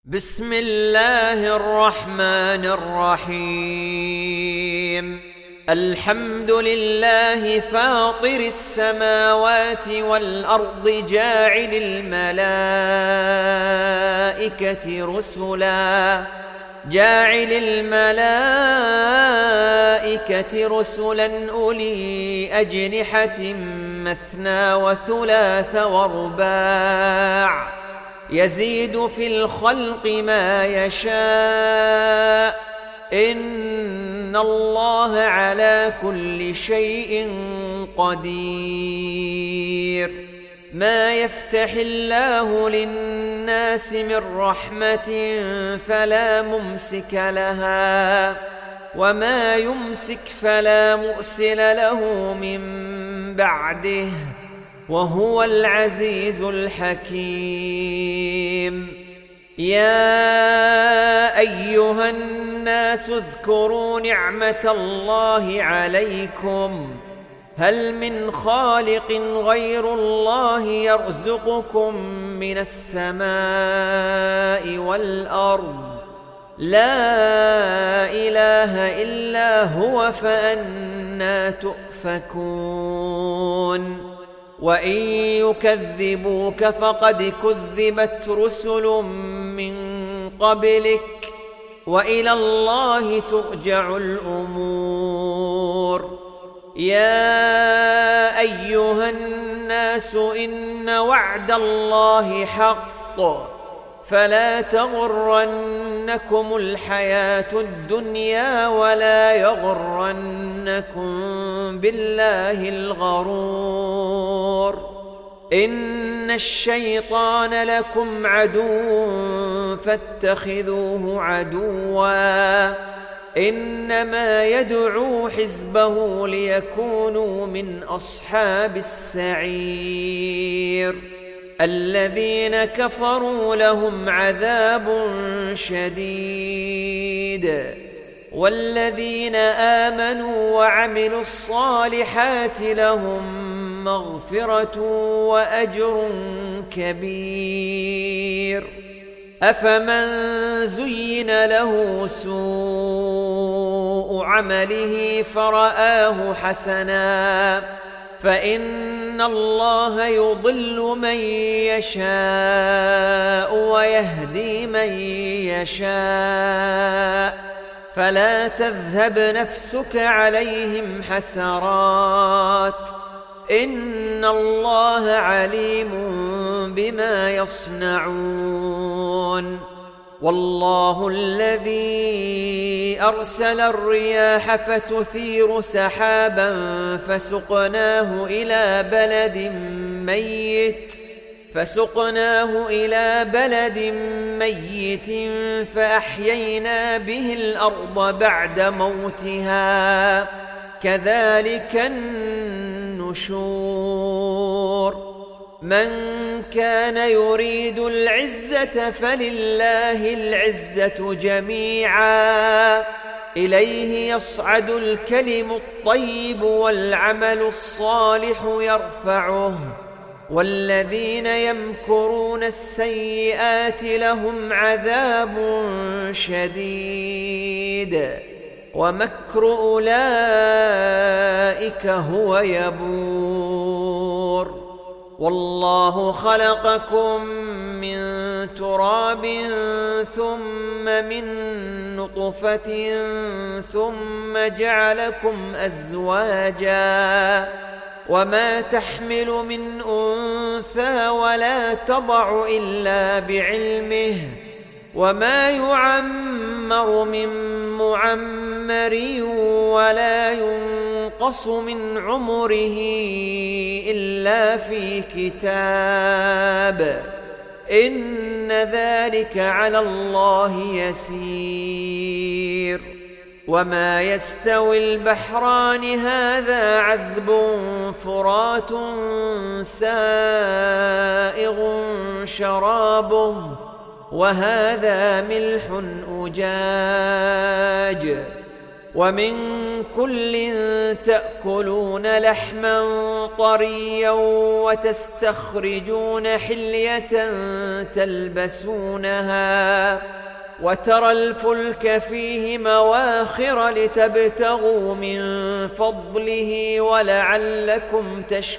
بسم الله الرحمن الرحيم. الحمد لله فاطر السماوات والأرض جاعل الملائكة رسلا أولي أجنحة مثنى وثلاث ورباع يزيد في الخلق ما يشاء إن الله على كل شيء قدير. ما يفتح الله للناس من رحمة فلا ممسك لها وما يمسك فلا مرسل له من بعده وهو العزيز الحكيم. يا أيها الناس اذكروا نعمة الله عليكم هل من خالق غير الله يرزقكم من السماء والأرض لا إله إلا هو فأنى تؤفكون. وإن يكذبوك فقد كذبت رسل من قبلك وإلى الله ترجع الأمور. يا أيها الناس إن وعد الله حق فلا تغرنكم الحياة الدنيا ولا يغرنكم بالله الغرور. إن الشيطان لكم عدو فاتخذوه عدوا إنما يدعو حزبه ليكونوا من أصحاب السعير. الذين كفروا لهم عذاب شديد والذين آمنوا وعملوا الصالحات لهم مغفرة وأجر كبير. أفمن زين له سوء عمله فرآه حسنا فإن الله يضل من يشاء ويهدي من يشاء فلا تذهب نفسك عليهم حسرات إن الله عليم بما يصنعون. والله الذي أرسل الرياح فتثير سحابا فسقناه إلى بلد ميت فأحيينا به الأرض بعد موتها كذلك النشور. من كان يريد العزة فلله العزة جميعا إليه يصعد الكلم الطيب والعمل الصالح يرفعه والذين يمكرون السيئات لهم عذاب شديد ومكر أولئك هو يبور. والله خلقكم من تراب ثم من نطفة ثم جعلكم أزواجا وما تحمل من أنثى ولا تضع إلا بعلمه وما يعمر من معمر ولا ينقص من عمره إلا في كتاب إن ذلك على الله يسير. وما يستوي البحران هذا عذب فرات سائغ شرابه وهذا ملح أجاج ومن كل تأكلون لحما طريا وتستخرجون حلية تلبسونها وترى الفلك فيه مواخر لتبتغوا من فضله ولعلكم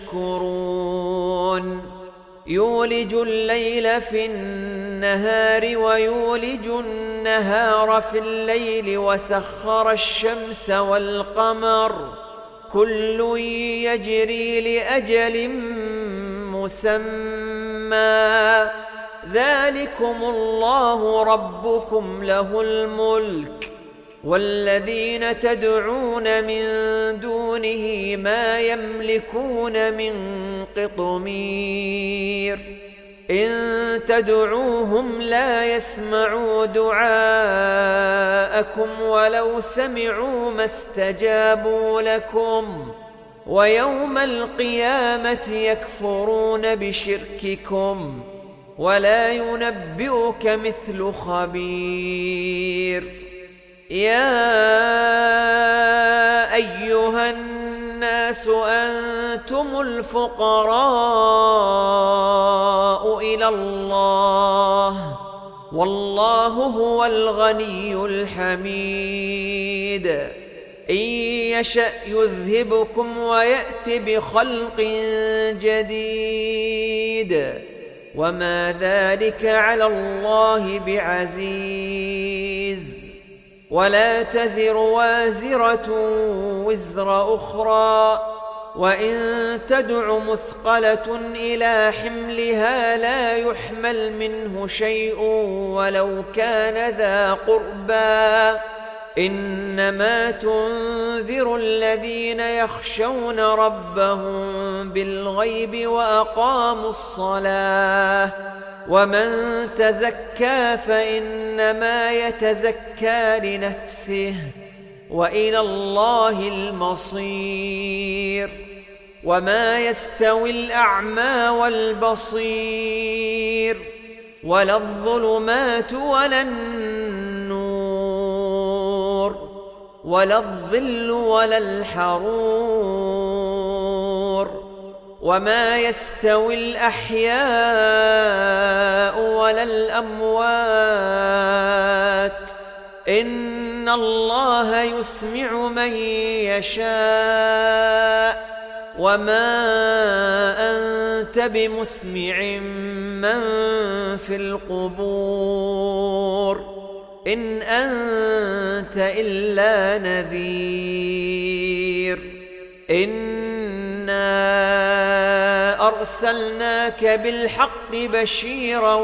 تشكرون يولج الليل في النهار ويولج النهار في الليل وسخر الشمس والقمر كل يجري لأجل مسمى ذلكم الله ربكم له الملك والذين تدعون من دونه ما يملكون من قطمير إن تدعوهم لا يسمعوا دعاءكم ولو سمعوا ما استجابوا لكم ويوم القيامة يكفرون بشرككم ولا ينبئك مثل خبير يا أيها الناس أنتم الفقراء إلى الله والله هو الغني الحميد إن يشأ يذهبكم ويأت بخلق جديد وما ذلك على الله بعزيز ولا تزر وازرة وزر أخرى وإن تدع مثقلة إلى حملها لا يحمل منه شيء ولو كان ذا قربى إنما تنذر الذين يخشون ربهم بالغيب وأقاموا الصلاة ومن تزكى فإنما يتزكى لنفسه وإلى الله المصير وما يستوي الأعمى والبصير ولا الظلمات ولا النور ولا الظل ولا الحرور وما يستوي الأحياء ولا الأموات إن الله يسمع من يشاء وما أنت بمسمع من في القبور إن أنت إلا نذير إنا أرسلناك بالحق بشيرا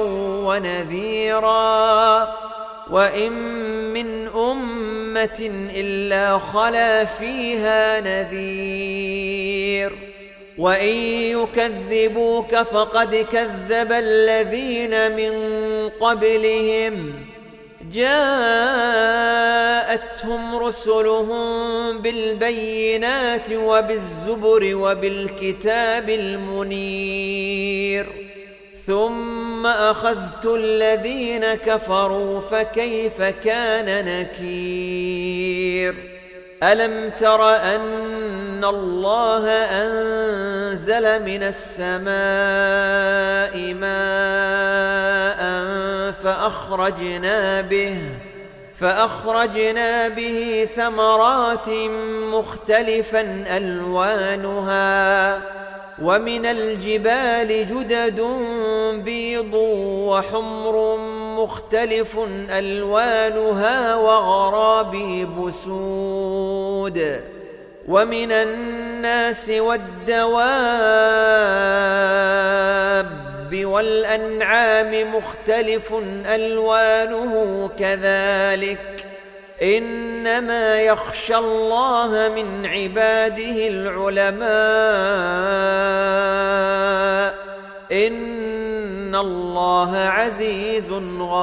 ونذيرا وإن من أمة إلا خلا فيها نذير وإن يكذبوك فقد كذب الذين من قبلهم جاءتهم رسلهم بالبينات وبالزبر وبالكتاب المنير ثم أخذت الذين كفروا فكيف كان نكير ألم تر أن الله أنزل من السماء ماء فأخرجنا به ثمرات مختلفا ألوانها ومن الجبال جدد بيض وحمر مختلف ألوانها وغرابيب سود ومن الناس والدواب والأنعام مختلف ألوانه كذلك إنما يخشى الله من عباده العلماء إن الله عزيز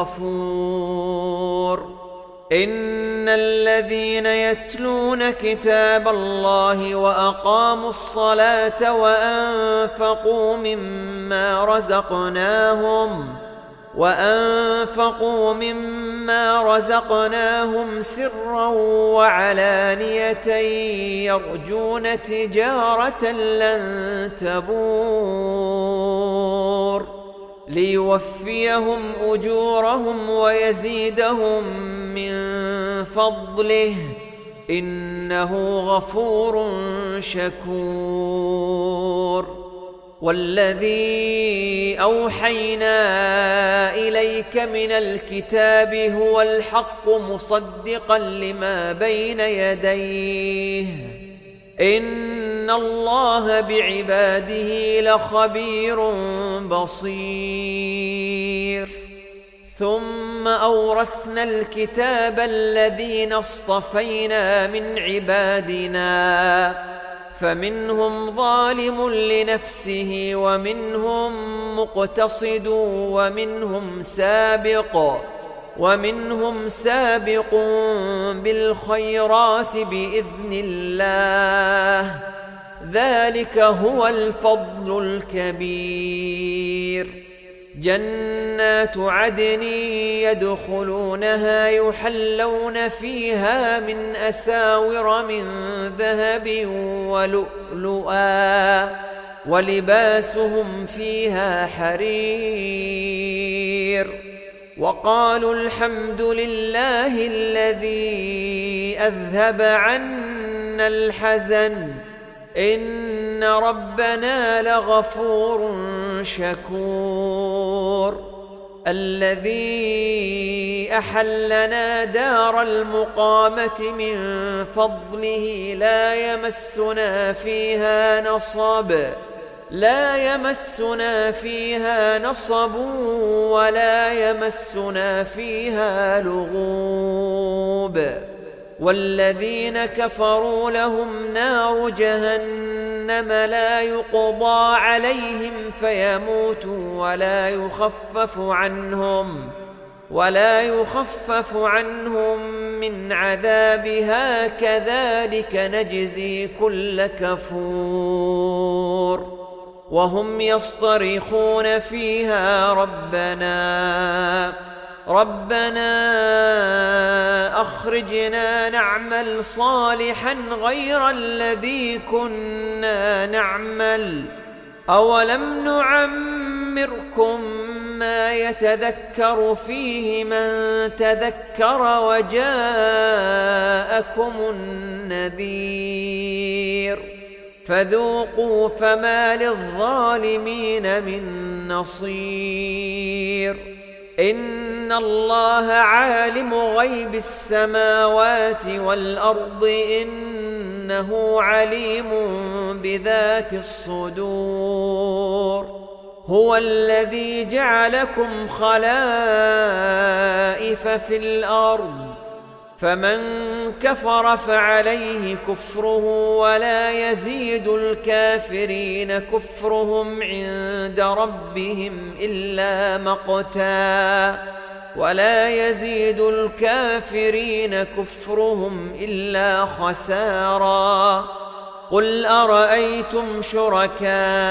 غفور إن الذين يتلون كتاب الله وأقاموا الصلاة وأنفقوا مما رزقناهم سرا وعلانية يرجون تجارة لن تبور ليوفيهم أجورهم ويزيدهم من فضله إنه غفور شكور. والذي أوحينا إليك من الكتاب هو الحق مصدقا لما بين يديه إن الله بعباده لخبير بصير. ثم أورثنا الكتاب الذين اصطفينا من عبادنا فمنهم ظالم لنفسه ومنهم مقتصد ومنهم سابق بالخيرات بإذن الله ذلك هو الفضل الكبير. جنات عدن يدخلونها يحلون فيها من أساور من ذهب ولؤلؤا ولباسهم فيها حرير. وقالوا الحمد لله الذي أذهب عنا الحزن إن ربنا لغفور شكور. الذي أحلنا دار المقامة من فضله لا يمسنا فيها نصب ولا يمسنا فيها لغوب. والذين كفروا لهم نار جهنم لا يقضى عليهم فيموتوا ولا يخفف عنهم من عذابها كذلك نجزي كل كفور. وهم يصطرخون فيها ربنا أخرجنا نعمل صالحا غير الذي كنا نعمل أولم نعمركم ما يتذكر فيه من تذكر وجاءكم النذير فذوقوا فما للظالمين من نصير. إن الله عالم غيب السماوات والأرض إنه عليم بذات الصدور. هو الذي جعلكم خلائف في الأرض فمن كفر فعليه كفره ولا يزيد الكافرين كفرهم عند ربهم إلا مقتا ولا يزيد الكافرين كفرهم إلا خسارا. قل أرأيتم شركاءكم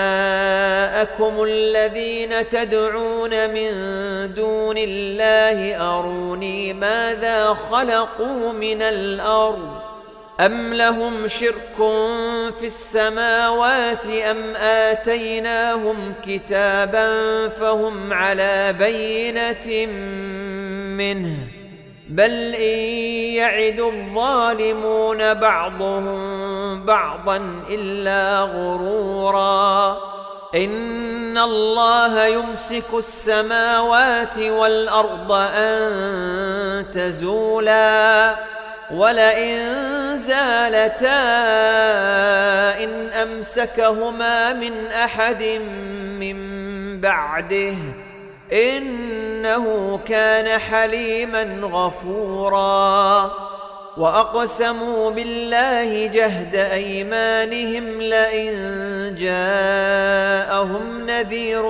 الذين تدعون من دون الله أروني ماذا خلقوا من الأرض أم لهم شرك في السماوات أم آتيناهم كتابا فهم على بينة منه بل إن يعد الظالمون بعضهم بعضا إلا غرورا. إن الله يمسك السماوات والأرض أن تزولا ولئن زالتا إن أمسكهما من أحد من بعده إنه كان حليما غفورا. وأقسموا بالله جهد أيمانهم لئن جاءهم نذير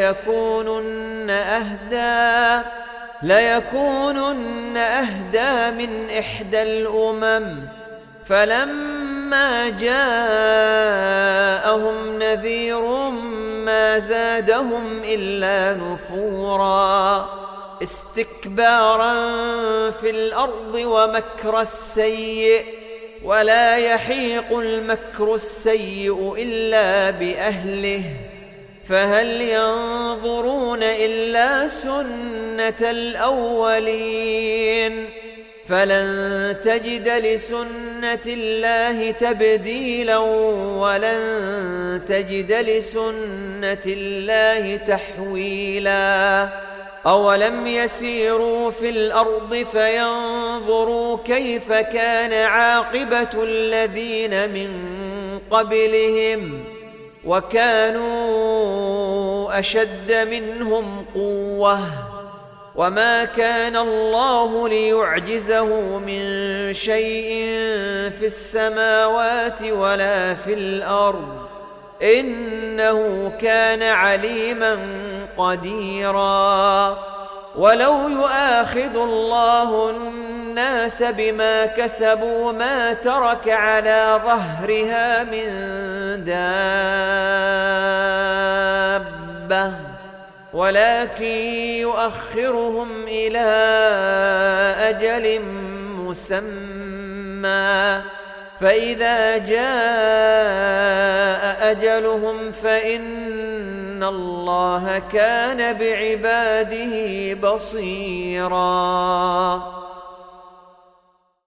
ليكونن أهدى من إحدى الأمم فلما جاءهم نذير ما ما زادهم إلا نفورا استكبارا في الأرض ومكر السيء ولا يحيق المكر السيء إلا بأهله فهل ينظرون إلا سنة الأولين فلن تجد لسنة الله تبديلا ولن تجد لسنة الله تحويلا أولم يسيروا في الأرض فينظروا كيف كان عاقبة الذين من قبلهم وكانوا أشد منهم قوة وما كان الله ليعجزه من شيء في السماوات ولا في الأرض إنه كان عليما قديرا ولو يؤاخذ الله الناس بما كسبوا ما ترك على ظهرها من دابة ولكن يؤخرهم إلى أجل مسمى فإذا جاء أجلهم فإن الله كان بعباده بصيراً